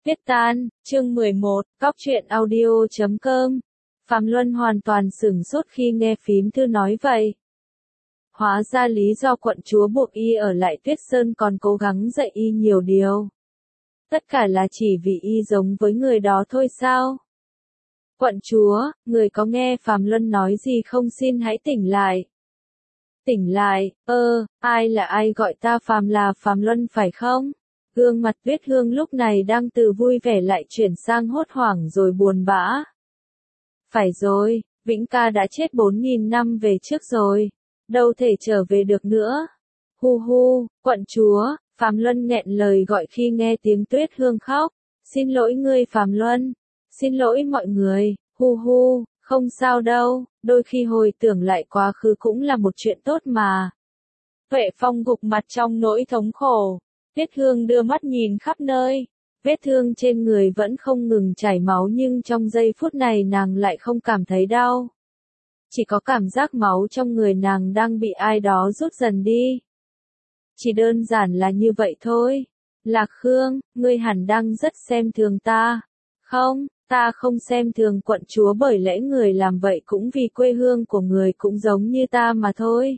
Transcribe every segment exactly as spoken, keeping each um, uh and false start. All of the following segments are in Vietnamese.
Viết tan, chương mười một, cóc truyện audio chấm com. Phạm Luân hoàn toàn sửng sốt khi nghe phím thư nói vậy. Hóa ra lý do quận chúa buộc y ở lại Tuyết Sơn còn cố gắng dạy y nhiều điều. Tất cả là chỉ vì y giống với người đó thôi sao? Quận chúa, người có nghe Phạm Luân nói gì không, xin hãy tỉnh lại. Tỉnh lại, ơ, ai là ai gọi ta Phạm là Phạm Luân phải không? Gương mặt Tuyết Hương lúc này đang từ vui vẻ lại chuyển sang hốt hoảng rồi buồn bã. Phải rồi, Vĩnh ca đã chết bốn nghìn năm về trước rồi, đâu thể trở về được nữa. Hu hu, quận chúa, Phạm Luân nghẹn lời gọi khi nghe tiếng Tuyết Hương khóc. Xin lỗi ngươi Phạm Luân, xin lỗi mọi người, hu hu, không sao đâu, đôi khi hồi tưởng lại quá khứ cũng là một chuyện tốt mà. Vệ Phong gục mặt trong nỗi thống khổ. Tuyết Hương đưa mắt nhìn khắp nơi, vết thương trên người vẫn không ngừng chảy máu nhưng trong giây phút này nàng lại không cảm thấy đau. Chỉ có cảm giác máu trong người nàng đang bị ai đó rút dần đi. Chỉ đơn giản là như vậy thôi. Lạc Khương, ngươi hẳn đang rất xem thường ta. Không, ta không xem thường quận chúa, bởi lẽ người làm vậy cũng vì quê hương của người cũng giống như ta mà thôi.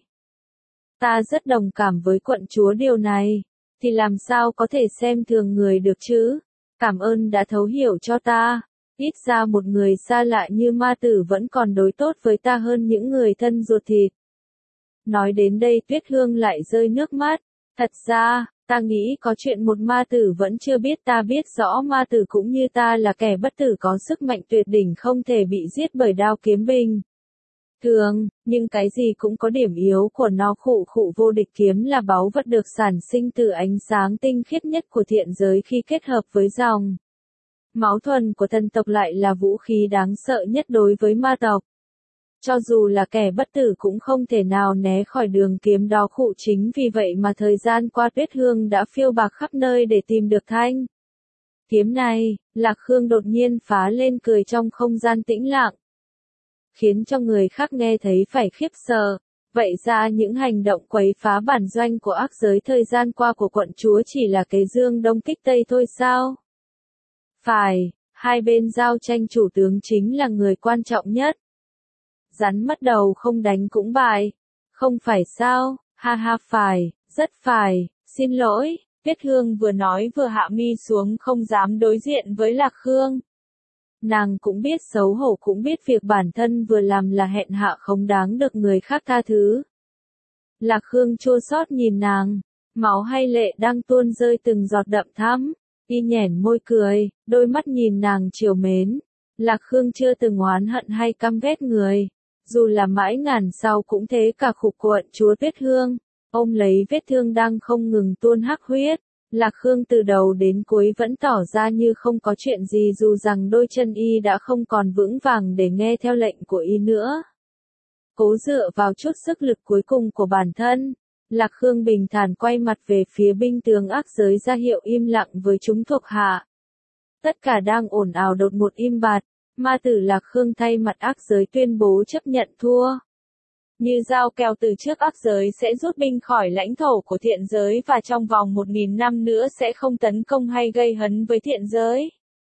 Ta rất đồng cảm với quận chúa điều này. Thì làm sao có thể xem thường người được chứ? Cảm ơn đã thấu hiểu cho ta. Ít ra một người xa lạ như ma tử vẫn còn đối tốt với ta hơn những người thân ruột thịt. Nói đến đây Tuyết Hương lại rơi nước mắt. Thật ra, ta nghĩ có chuyện một ma tử vẫn chưa biết. Ta biết rõ ma tử cũng như ta là kẻ bất tử có sức mạnh tuyệt đỉnh, không thể bị giết bởi đao kiếm bình thường, nhưng cái gì cũng có điểm yếu của nó. Khụ khụ, vô địch kiếm là báu vật được sản sinh từ ánh sáng tinh khiết nhất của thiện giới khi kết hợp với dòng máu thuần của thần tộc, lại là vũ khí đáng sợ nhất đối với ma tộc. Cho dù là kẻ bất tử cũng không thể nào né khỏi đường kiếm đó. Khụ, chính vì vậy mà thời gian qua Tuyết Hương đã phiêu bạc khắp nơi để tìm được thanh kiếm này. Lạc Khương đột nhiên phá lên cười trong không gian tĩnh lặng, khiến cho người khác nghe thấy phải khiếp sợ. Vậy ra những hành động quấy phá bản doanh của ác giới thời gian qua của quận chúa chỉ là cái dương đông kích tây thôi sao? Phải, hai bên giao tranh chủ tướng chính là người quan trọng nhất. Rắn mất đầu không đánh cũng bại. Không phải sao? Ha ha, phải, rất phải, xin lỗi. Tuyết Hương vừa nói vừa hạ mi xuống, không dám đối diện với Lạc Khương. Nàng cũng biết xấu hổ, cũng biết việc bản thân vừa làm là hèn hạ không đáng được người khác tha thứ. Lạc Khương chua xót nhìn nàng, máu hay lệ đang tuôn rơi từng giọt đậm thắm. Y nhoẻn môi cười, đôi mắt nhìn nàng trìu mến. Lạc Khương chưa từng oán hận hay căm ghét người, dù là mãi ngàn sau cũng thế. Cả khục quận chúa Tuyết Hương ôm lấy vết thương đang không ngừng tuôn hắc huyết. Lạc Khương từ đầu đến cuối vẫn tỏ ra như không có chuyện gì, dù rằng đôi chân y đã không còn vững vàng để nghe theo lệnh của y nữa. Cố dựa vào chút sức lực cuối cùng của bản thân, Lạc Khương bình thản quay mặt về phía binh tướng ác giới, ra hiệu im lặng với chúng thuộc hạ. Tất cả đang ồn ào đột ngột im bặt. Ma tử Lạc Khương thay mặt ác giới tuyên bố chấp nhận thua. Như giao kèo từ trước, ác giới sẽ rút binh khỏi lãnh thổ của thiện giới và trong vòng một nghìn năm nữa sẽ không tấn công hay gây hấn với thiện giới.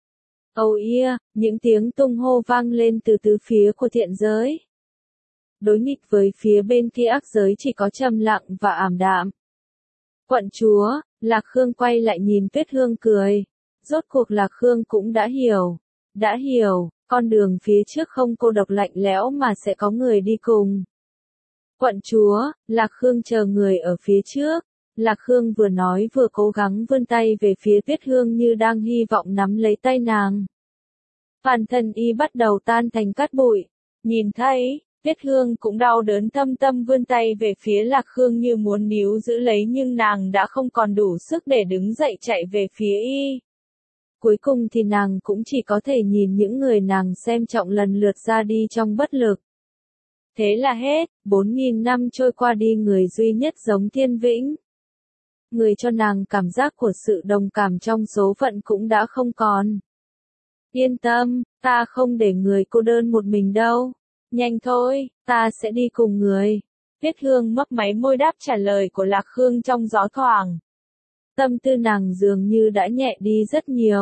Âu ia, những tiếng tung hô vang lên từ tứ phía của thiện giới. Đối nghịch với phía bên kia ác giới chỉ có trầm lặng và ảm đạm. Quận chúa, Lạc Khương quay lại nhìn Tuyết Hương cười. Rốt cuộc Lạc Khương cũng đã hiểu. Đã hiểu, con đường phía trước không cô độc lạnh lẽo mà sẽ có người đi cùng. Quận chúa, Lạc Khương chờ người ở phía trước. Lạc Khương vừa nói vừa cố gắng vươn tay về phía Tuyết Hương như đang hy vọng nắm lấy tay nàng. Bản thân y bắt đầu tan thành cát bụi. Nhìn thấy, Tuyết Hương cũng đau đớn thâm tâm vươn tay về phía Lạc Khương như muốn níu giữ lấy, nhưng nàng đã không còn đủ sức để đứng dậy chạy về phía y. Cuối cùng thì nàng cũng chỉ có thể nhìn những người nàng xem trọng lần lượt ra đi trong bất lực. Thế là hết, bốn nghìn năm trôi qua đi, người duy nhất giống Thiên Vĩnh, người cho nàng cảm giác của sự đồng cảm trong số phận cũng đã không còn. Yên tâm, ta không để người cô đơn một mình đâu. Nhanh thôi, ta sẽ đi cùng người. Tuyết Hương mấp máy môi đáp trả lời của Lạc Khương trong gió thoảng. Tâm tư nàng dường như đã nhẹ đi rất nhiều.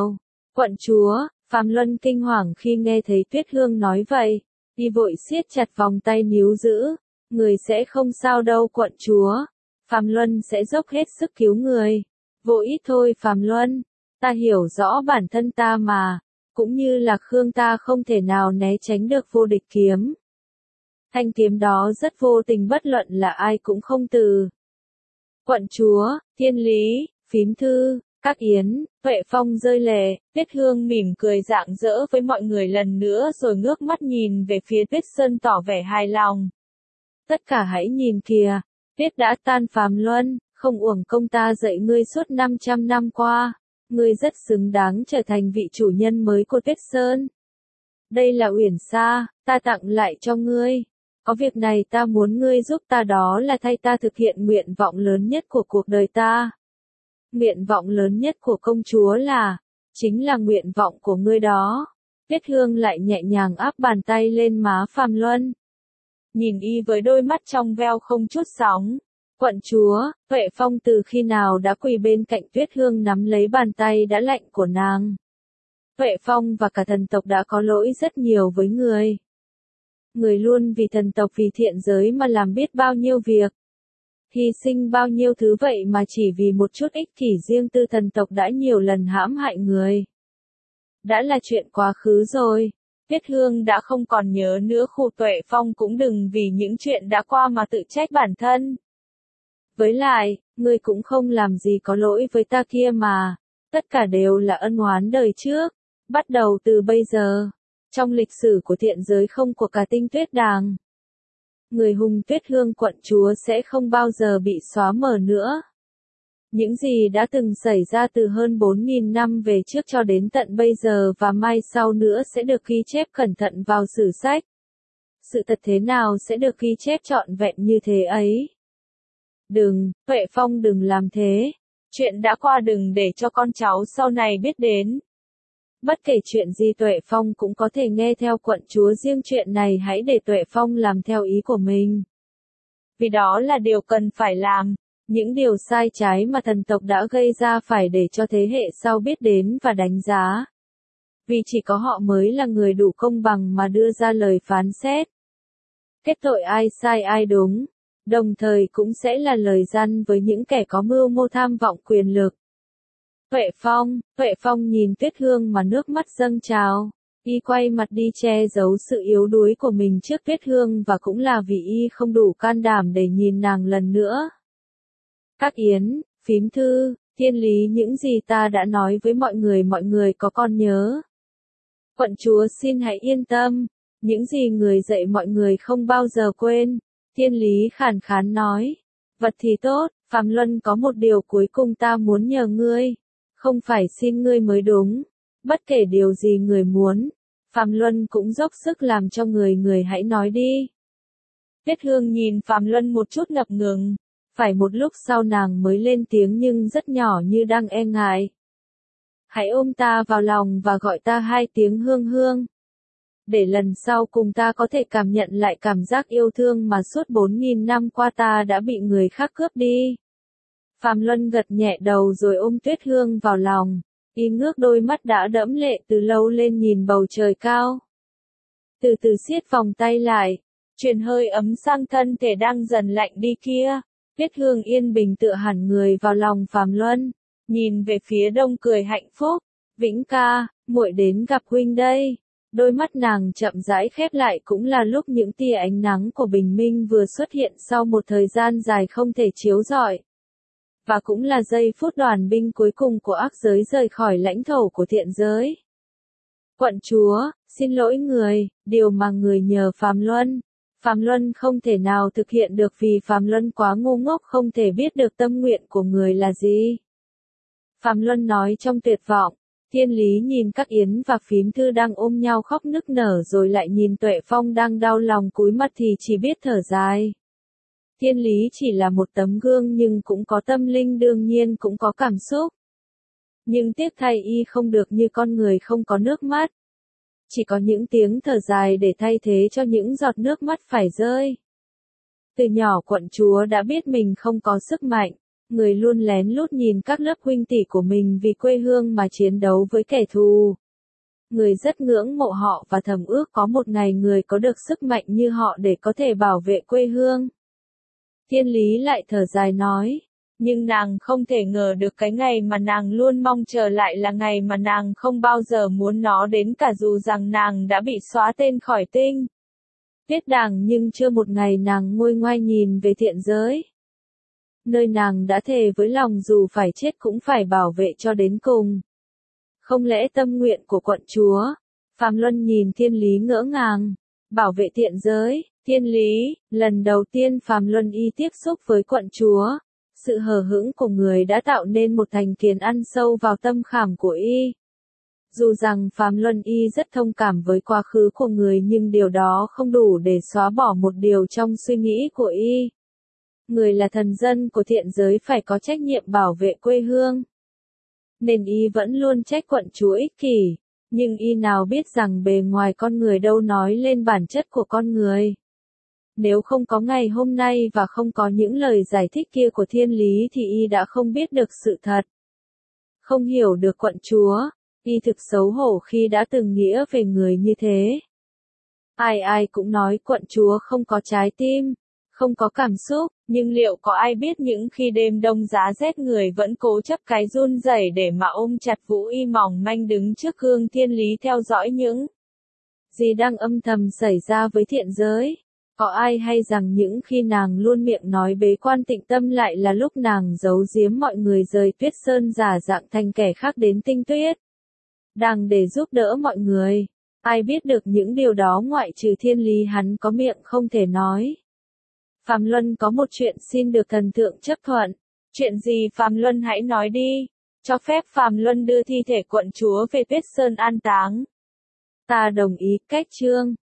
Quận chúa, Phạm Luân kinh hoàng khi nghe thấy Tuyết Hương nói vậy, y vội siết chặt vòng tay níu giữ, người sẽ không sao đâu quận chúa, Phạm Luân sẽ dốc hết sức cứu người. Vội ít thôi Phạm Luân, ta hiểu rõ bản thân ta mà, cũng như là Khương ta không thể nào né tránh được vô địch kiếm. Thanh kiếm đó rất vô tình bất luận là ai cũng không từ. Quận chúa, Thiên Lý, Phím Thư, Các Yến, Tuệ Phong rơi lệ, Tuyết Hương mỉm cười rạng rỡ với mọi người lần nữa rồi ngước mắt nhìn về phía Tuyết Sơn tỏ vẻ hài lòng. Tất cả hãy nhìn kìa, Tuyết đã tan Phạm Luân, không uổng công ta dạy ngươi suốt năm trăm năm qua, ngươi rất xứng đáng trở thành vị chủ nhân mới của Tuyết Sơn. Đây là Uyển Sa, ta tặng lại cho ngươi. Có việc này ta muốn ngươi giúp ta, đó là thay ta thực hiện nguyện vọng lớn nhất của cuộc đời ta. Nguyện vọng lớn nhất của công chúa là, chính là nguyện vọng của ngươi đó. Tuyết Hương lại nhẹ nhàng áp bàn tay lên má Phạm Luân. Nhìn y với đôi mắt trong veo không chút sóng. Quận chúa, Tuệ Phong từ khi nào đã quỳ bên cạnh Tuyết Hương nắm lấy bàn tay đã lạnh của nàng. Tuệ Phong và cả thần tộc đã có lỗi rất nhiều với người. Người luôn vì thần tộc vì thiện giới mà làm biết bao nhiêu việc. Hy sinh bao nhiêu thứ vậy mà chỉ vì một chút ích kỷ riêng tư, thần tộc đã nhiều lần hãm hại người. Đã là chuyện quá khứ rồi. Tuyết Hương đã không còn nhớ nữa, khu Tuệ Phong cũng đừng vì những chuyện đã qua mà tự trách bản thân. Với lại, ngươi cũng không làm gì có lỗi với ta kia mà. Tất cả đều là ân oán đời trước. Bắt đầu từ bây giờ, trong lịch sử của thiện giới không của cả Tinh Tuyết Đàng, người hùng Tuyết Hương quận chúa sẽ không bao giờ bị xóa mờ nữa. Những gì đã từng xảy ra từ hơn bốn nghìn năm về trước cho đến tận bây giờ và mai sau nữa sẽ được ghi chép cẩn thận vào sử sách. Sự thật thế nào sẽ được ghi chép trọn vẹn như thế ấy. Đừng, Tuệ Phong đừng làm thế. Chuyện đã qua đừng để cho con cháu sau này biết đến. Bất kể chuyện gì Tuệ Phong cũng có thể nghe theo quận chúa, riêng chuyện này hãy để Tuệ Phong làm theo ý của mình. Vì đó là điều cần phải làm. Những điều sai trái mà thần tộc đã gây ra phải để cho thế hệ sau biết đến và đánh giá. Vì chỉ có họ mới là người đủ công bằng mà đưa ra lời phán xét. Kết tội ai sai ai đúng, đồng thời cũng sẽ là lời răn với những kẻ có mưu mô tham vọng quyền lực. Tuệ Phong, Tuệ Phong nhìn Tuyết Hương mà nước mắt dâng trào. Y quay mặt đi che giấu sự yếu đuối của mình trước Tuyết Hương và cũng là vì y không đủ can đảm để nhìn nàng lần nữa. Các Yến, Phím Thư, Thiên Lý, những gì ta đã nói với mọi người mọi người có còn nhớ. Quận chúa xin hãy yên tâm, những gì người dạy mọi người không bao giờ quên. Thiên Lý khàn khàn nói. Vật thì tốt, Phạm Luân có một điều cuối cùng ta muốn nhờ ngươi. Không phải xin ngươi mới đúng. Bất kể điều gì người muốn, Phạm Luân cũng dốc sức làm cho người, người hãy nói đi. Tuyết Hương nhìn Phạm Luân một chút ngập ngừng. Phải một lúc sau nàng mới lên tiếng nhưng rất nhỏ như đang e ngại. Hãy ôm ta vào lòng và gọi ta hai tiếng Hương Hương. Để lần sau cùng ta có thể cảm nhận lại cảm giác yêu thương mà suốt bốn nghìn năm qua ta đã bị người khác cướp đi. Phạm Luân gật nhẹ đầu rồi ôm Tuyết Hương vào lòng. Y ngước đôi mắt đã đẫm lệ từ lâu lên nhìn bầu trời cao. Từ từ siết vòng tay lại, truyền hơi ấm sang thân thể đang dần lạnh đi kia. Tuyết Hương yên bình tựa hẳn người vào lòng Phạm Luân, nhìn về phía đông cười hạnh phúc. Vĩnh ca, muội đến gặp huynh đây. Đôi mắt nàng chậm rãi khép lại, cũng là lúc những tia ánh nắng của bình minh vừa xuất hiện sau một thời gian dài không thể chiếu rọi. Và cũng là giây phút đoàn binh cuối cùng của ác giới rời khỏi lãnh thổ của thiện giới. Quận chúa, xin lỗi người, điều mà người nhờ Phạm Luân. Phạm Luân không thể nào thực hiện được vì Phạm Luân quá ngu ngốc không thể biết được tâm nguyện của người là gì. Phạm Luân nói trong tuyệt vọng. Thiên Lý nhìn Các Yến và Phím Thư đang ôm nhau khóc nức nở rồi lại nhìn Tuệ Phong đang đau lòng cúi mặt thì chỉ biết thở dài. Thiên Lý chỉ là một tấm gương nhưng cũng có tâm linh, đương nhiên cũng có cảm xúc. Nhưng tiếc thay y không được như con người không có nước mắt. Chỉ có những tiếng thở dài để thay thế cho những giọt nước mắt phải rơi. Từ nhỏ quận chúa đã biết mình không có sức mạnh. Người luôn lén lút nhìn các lớp huynh tỷ của mình vì quê hương mà chiến đấu với kẻ thù. Người rất ngưỡng mộ họ và thầm ước có một ngày người có được sức mạnh như họ để có thể bảo vệ quê hương. Thiên Lý lại thở dài nói, nhưng nàng không thể ngờ được cái ngày mà nàng luôn mong chờ lại là ngày mà nàng không bao giờ muốn nó đến cả dù rằng nàng đã bị xóa tên khỏi tinh Tuyết Đàng, nhưng chưa một ngày nàng nguôi ngoai nhìn về thiện giới. Nơi nàng đã thề với lòng dù phải chết cũng phải bảo vệ cho đến cùng. Không lẽ tâm nguyện của quận chúa? Phàm Luân nhìn Thiên Lý ngỡ ngàng. Bảo vệ thiện giới, Thiên Lý, lần đầu tiên Phàm Luân y tiếp xúc với quận chúa. Sự hờ hững của người đã tạo nên một thành kiến ăn sâu vào tâm khảm của y. Dù rằng Phàm Luân y rất thông cảm với quá khứ của người nhưng điều đó không đủ để xóa bỏ một điều trong suy nghĩ của y. Người là thần dân của thiện giới phải có trách nhiệm bảo vệ quê hương. Nên y vẫn luôn trách quận chúa ích kỷ, nhưng y nào biết rằng bề ngoài con người đâu nói lên bản chất của con người. Nếu không có ngày hôm nay và không có những lời giải thích kia của Thiên Lý thì y đã không biết được sự thật. Không hiểu được quận chúa, y thực xấu hổ khi đã từng nghĩa về người như thế. Ai ai cũng nói quận chúa không có trái tim, không có cảm xúc, nhưng liệu có ai biết những khi đêm đông giá rét người vẫn cố chấp cái run rẩy để mà ôm chặt Vũ Y mỏng manh đứng trước gương Thiên Lý theo dõi những gì đang âm thầm xảy ra với thiện giới? Có ai hay rằng những khi nàng luôn miệng nói bế quan tịnh tâm lại là lúc nàng giấu giếm mọi người rời Tuyết Sơn giả dạng thành kẻ khác đến Tinh Tuyết Đàng để giúp đỡ mọi người? Ai biết được những điều đó ngoại trừ Thiên Lý, hắn có miệng không thể nói. Phàm Luân có một chuyện xin được thần thượng chấp thuận. Chuyện gì Phàm Luân hãy nói đi. Cho phép Phàm Luân đưa thi thể quận chúa về Tuyết Sơn an táng. Ta đồng ý. Cách chương